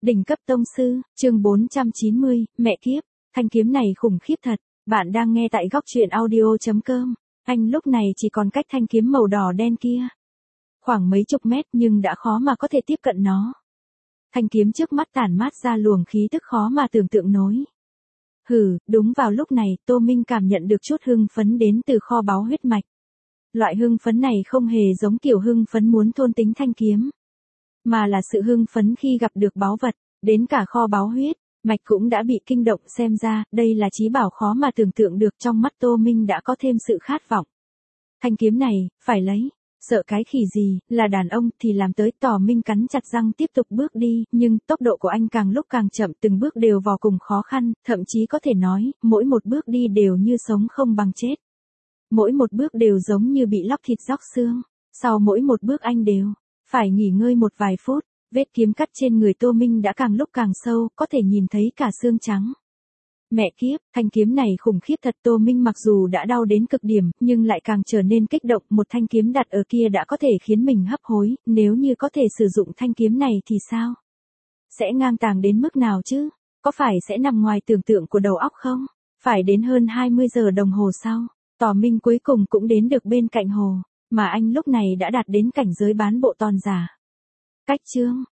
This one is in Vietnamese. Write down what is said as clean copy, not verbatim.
Đỉnh cấp tông sư, chương 490, mẹ kiếp, thanh kiếm này khủng khiếp thật. Bạn đang nghe tại góc truyện audio.com. Anh lúc này chỉ còn cách thanh kiếm màu đỏ đen kia khoảng mấy chục mét nhưng đã khó mà có thể tiếp cận nó. Thanh kiếm trước mắt tản mát ra luồng khí tức khó mà tưởng tượng nổi. Đúng vào lúc này, Tô Minh cảm nhận được chút hưng phấn đến từ kho báu huyết mạch. Loại hưng phấn này không hề giống kiểu hưng phấn muốn thôn tính thanh kiếm, mà là sự hưng phấn khi gặp được báu vật, đến cả kho báu huyết mạch cũng đã bị kinh động, xem ra, đây là chí bảo khó mà tưởng tượng được. Trong mắt Tô Minh đã có thêm sự khát vọng. Thanh kiếm này, phải lấy, sợ cái khỉ gì, là đàn ông thì làm tới. Tỏ Minh cắn chặt răng tiếp tục bước đi, nhưng tốc độ của anh càng lúc càng chậm, từng bước đều vô cùng khó khăn, thậm chí có thể nói, mỗi một bước đi đều như sống không bằng chết. Mỗi một bước đều giống như bị lóc thịt róc xương, sau mỗi một bước anh đều phải nghỉ ngơi một vài phút. Vết kiếm cắt trên người Tô Minh đã càng lúc càng sâu, có thể nhìn thấy cả xương trắng. Mẹ kiếp, thanh kiếm này khủng khiếp thật. Tô Minh mặc dù đã đau đến cực điểm, nhưng lại càng trở nên kích động. Một thanh kiếm đặt ở kia đã có thể khiến mình hấp hối, nếu như có thể sử dụng thanh kiếm này thì sao? Sẽ ngang tàng đến mức nào chứ? Có phải sẽ nằm ngoài tưởng tượng của đầu óc không? Phải đến hơn 20 giờ đồng hồ sau, Tỏ Minh cuối cùng cũng đến được bên cạnh hồ, mà anh lúc này đã đạt đến cảnh giới bán bộ tòn giả. Cách chương